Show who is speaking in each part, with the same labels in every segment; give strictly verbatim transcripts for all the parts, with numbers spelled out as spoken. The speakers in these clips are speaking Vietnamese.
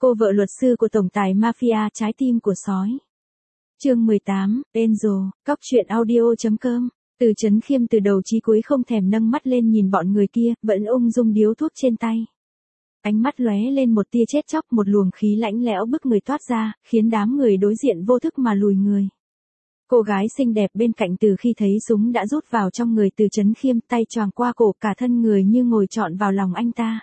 Speaker 1: Cô vợ luật sư của tổng tài mafia trái tim của sói. Chương mười tám, Angel, cóc truyện audio.com. Từ Chấn Khiêm từ đầu chí cuối không thèm nâng mắt lên nhìn bọn người kia, vẫn ung dung điếu thuốc trên tay. Ánh mắt lóe lên một tia chết chóc, một luồng khí lạnh lẽo bức người toát ra, khiến đám người đối diện vô thức mà lùi người. Cô gái xinh đẹp bên cạnh từ khi thấy súng đã rút vào trong người Từ Chấn Khiêm, tay choàng qua cổ, cả thân người như ngồi trọn vào lòng anh ta.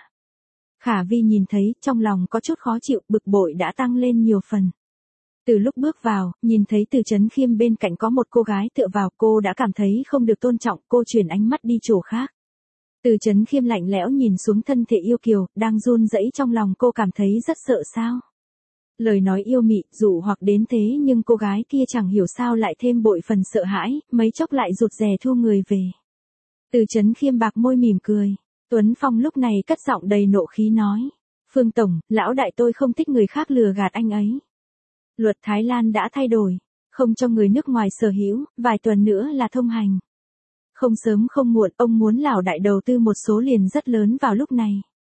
Speaker 1: Khả Vi nhìn thấy, trong lòng có chút khó chịu, bực bội đã tăng lên nhiều phần. Từ lúc bước vào, nhìn thấy Từ Chấn Khiêm bên cạnh có một cô gái tựa vào, cô đã cảm thấy không được tôn trọng, cô chuyển ánh mắt đi chỗ khác. Từ Chấn Khiêm lạnh lẽo nhìn xuống thân thể yêu kiều, đang run rẩy trong lòng, cô cảm thấy rất sợ sao. Lời nói yêu mị, dụ hoặc đến thế nhưng cô gái kia chẳng hiểu sao lại thêm bội phần sợ hãi, mấy chốc lại rụt rè thu người về. Từ Chấn Khiêm bạc môi mỉm cười. Tuấn Phong lúc này cất giọng đầy nộ khí nói. Phương Tổng, lão đại tôi không thích người khác lừa gạt anh ấy. Luật Thái Lan đã thay đổi, không cho người nước ngoài sở hữu, vài tuần nữa là thông hành. Không sớm không muộn, ông muốn lão đại đầu tư một số liền rất lớn vào lúc này.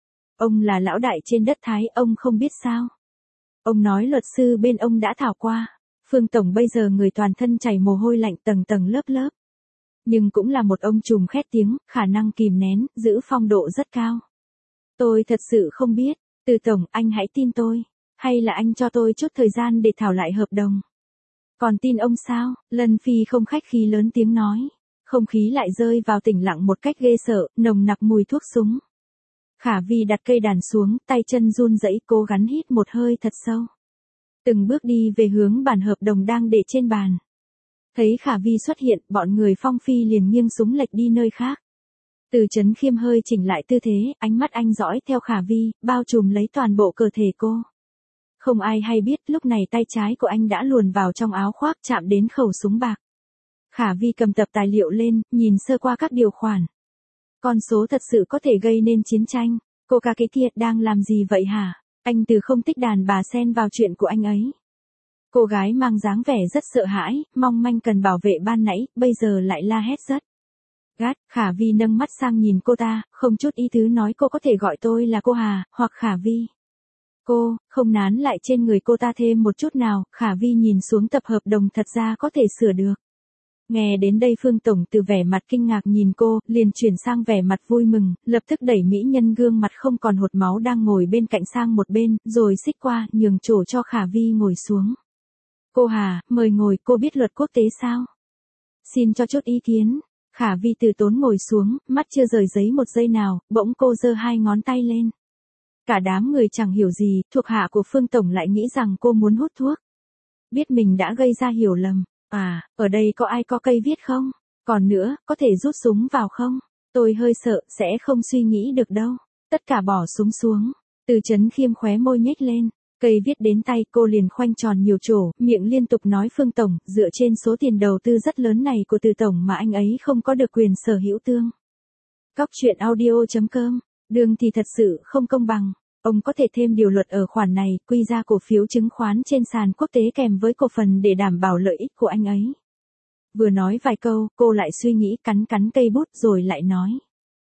Speaker 1: Ông là lão đại trên đất Thái, ông không biết sao. Ông nói luật sư bên ông đã thảo qua. Phương Tổng bây giờ người toàn thân chảy mồ hôi lạnh tầng tầng lớp lớp. Nhưng cũng là một ông trùm khét tiếng, khả năng kìm nén, giữ phong độ rất cao. Tôi thật sự không biết, Từ Tổng, anh hãy tin tôi. Hay là anh cho tôi chút thời gian để thảo lại hợp đồng. Còn tin ông sao? Lân Phi không khách khí lớn tiếng nói. Không khí lại rơi vào tĩnh lặng một cách ghê sợ, nồng nặc mùi thuốc súng. Khả Vi đặt cây đàn xuống, tay chân run rẩy, cố gắng hít một hơi thật sâu. Từng bước đi về hướng bản hợp đồng đang để trên bàn. Thấy Khả Vi xuất hiện, bọn người Phong Phi liền nghiêng súng lệch đi nơi khác. Từ Chấn Khiêm hơi chỉnh lại tư thế, ánh mắt anh dõi theo Khả Vi, bao trùm lấy toàn bộ cơ thể cô. Không ai hay biết, lúc này tay trái của anh đã luồn vào trong áo khoác, chạm đến khẩu súng bạc. Khả Vi cầm tập tài liệu lên, nhìn sơ qua các điều khoản. Con số thật sự có thể gây nên chiến tranh. Cô ca cái kia đang làm gì vậy hả? Anh Từ không thích đàn bà xen vào chuyện của anh ấy. Cô gái mang dáng vẻ rất sợ hãi, mong manh cần bảo vệ ban nãy, bây giờ lại la hét rất gắt. Khả Vi nâng mắt sang nhìn cô ta, không chút ý tứ nói, cô có thể gọi tôi là cô Hà, hoặc Khả Vi. Cô, không nán lại trên người cô ta thêm một chút nào. Khả Vi nhìn xuống tập hợp đồng, thật ra có thể sửa được. Nghe đến đây Phương Tổng từ vẻ mặt kinh ngạc nhìn cô, liền chuyển sang vẻ mặt vui mừng, lập tức đẩy mỹ nhân gương mặt không còn hột máu đang ngồi bên cạnh sang một bên, rồi xích qua, nhường chỗ cho Khả Vi ngồi xuống. Cô Hà, mời ngồi, cô biết luật quốc tế sao? Xin cho chút ý kiến. Khả Vi từ tốn ngồi xuống, mắt chưa rời giấy một giây nào, bỗng cô giơ hai ngón tay lên. Cả đám người chẳng hiểu gì, thuộc hạ của Phương Tổng lại nghĩ rằng cô muốn hút thuốc. Biết mình đã gây ra hiểu lầm. À, ở đây có ai có cây viết không? Còn nữa, có thể rút súng vào không? Tôi hơi sợ, sẽ không suy nghĩ được đâu. Tất cả bỏ súng xuống. Từ Chấn Khiêm khóe môi nhếch lên. Cây viết đến tay, cô liền khoanh tròn nhiều chỗ, miệng liên tục nói, Phương Tổng, dựa trên số tiền đầu tư rất lớn này của Từ Tổng mà anh ấy không có được quyền sở hữu tương. Cóc truyện audio.com. Đường thì thật sự không công bằng. Ông có thể thêm điều luật ở khoản này, quy ra cổ phiếu chứng khoán trên sàn quốc tế kèm với cổ phần để đảm bảo lợi ích của anh ấy. Vừa nói vài câu, cô lại suy nghĩ, cắn cắn cây bút rồi lại nói.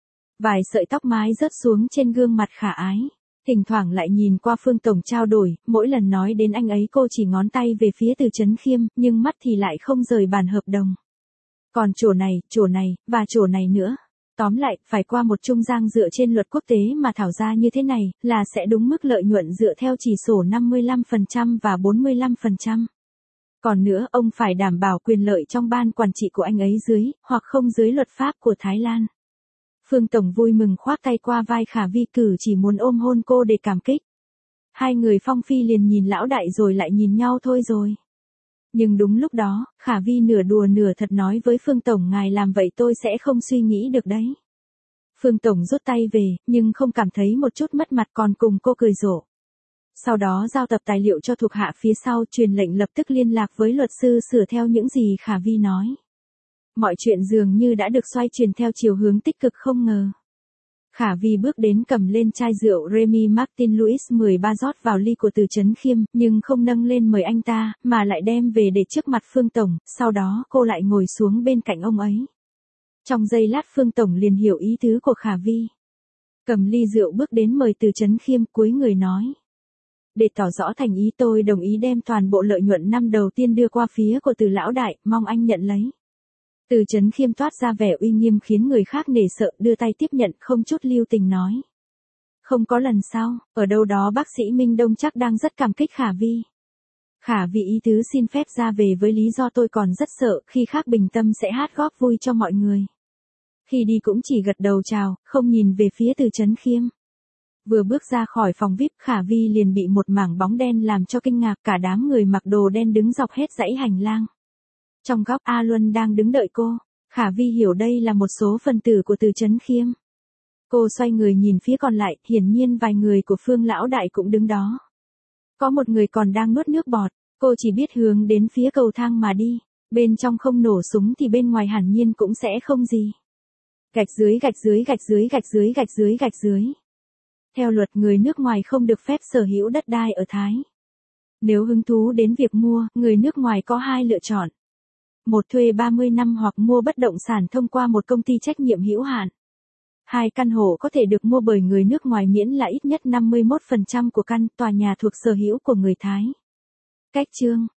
Speaker 1: Vài sợi tóc mái rớt xuống trên gương mặt khả ái. Thỉnh thoảng lại nhìn qua Phương Tổng trao đổi, mỗi lần nói đến anh ấy cô chỉ ngón tay về phía Từ Chấn Khiêm, nhưng mắt thì lại không rời bàn hợp đồng. Còn chỗ này, chỗ này, và chỗ này nữa. Tóm lại, phải qua một trung gian dựa trên luật quốc tế mà thảo ra như thế này, là sẽ đúng mức lợi nhuận dựa theo chỉ sổ năm mươi lăm phần trăm và bốn mươi lăm phần trăm. Còn nữa, ông phải đảm bảo quyền lợi trong ban quản trị của anh ấy dưới, hoặc không dưới luật pháp của Thái Lan. Phương Tổng vui mừng khoác tay qua vai Khả Vi, cử chỉ muốn ôm hôn cô để cảm kích. Hai người Phong Phi liền nhìn lão đại rồi lại nhìn nhau thôi rồi. Nhưng đúng lúc đó, Khả Vi nửa đùa nửa thật nói với Phương Tổng, ngài làm vậy tôi sẽ không suy nghĩ được đấy. Phương Tổng rút tay về, nhưng không cảm thấy một chút mất mặt, còn cùng cô cười rộ. Sau đó giao tập tài liệu cho thuộc hạ phía sau, truyền lệnh lập tức liên lạc với luật sư sửa theo những gì Khả Vi nói. Mọi chuyện dường như đã được xoay chuyển theo chiều hướng tích cực không ngờ. Khả Vi bước đến cầm lên chai rượu Remy Martin Louis mười ba rót vào ly của Từ Chấn Khiêm, nhưng không nâng lên mời anh ta, mà lại đem về để trước mặt Phương Tổng, sau đó cô lại ngồi xuống bên cạnh ông ấy. Trong giây lát Phương Tổng liền hiểu ý tứ của Khả Vi. Cầm ly rượu bước đến mời Từ Chấn Khiêm, cúi người nói. Để tỏ rõ thành ý tôi đồng ý đem toàn bộ lợi nhuận năm đầu tiên đưa qua phía của Từ lão đại, mong anh nhận lấy. Từ Chấn Khiêm toát ra vẻ uy nghiêm khiến người khác nể sợ, đưa tay tiếp nhận không chút lưu tình nói. Không có lần sau, ở đâu đó bác sĩ Minh Đông chắc đang rất cảm kích Khả Vi. Khả Vi ý tứ xin phép ra về với lý do tôi còn rất sợ, khi khác bình tâm sẽ hát góp vui cho mọi người. Khi đi cũng chỉ gật đầu chào, không nhìn về phía Từ Chấn Khiêm. Vừa bước ra khỏi phòng vi ai pi, Khả Vi liền bị một mảng bóng đen làm cho kinh ngạc, cả đám người mặc đồ đen đứng dọc hết dãy hành lang. Trong góc A Luân đang đứng đợi cô, Khả Vi hiểu đây là một số phần tử của Từ Chấn Khiêm. Cô xoay người nhìn phía còn lại, hiển nhiên vài người của Phương lão đại cũng đứng đó. Có một người còn đang nuốt nước bọt, cô chỉ biết hướng đến phía cầu thang mà đi, bên trong không nổ súng thì bên ngoài hẳn nhiên cũng sẽ không gì. Gạch dưới gạch dưới gạch dưới gạch dưới gạch dưới gạch dưới. Theo luật người nước ngoài không được phép sở hữu đất đai ở Thái. Nếu hứng thú đến việc mua, người nước ngoài có hai lựa chọn. Một, thuê ba mươi năm hoặc mua bất động sản thông qua một công ty trách nhiệm hữu hạn. Hai, căn hộ có thể được mua bởi người nước ngoài miễn là ít nhất năm mươi mốt phần trăm của căn tòa nhà thuộc sở hữu của người Thái. Cách chương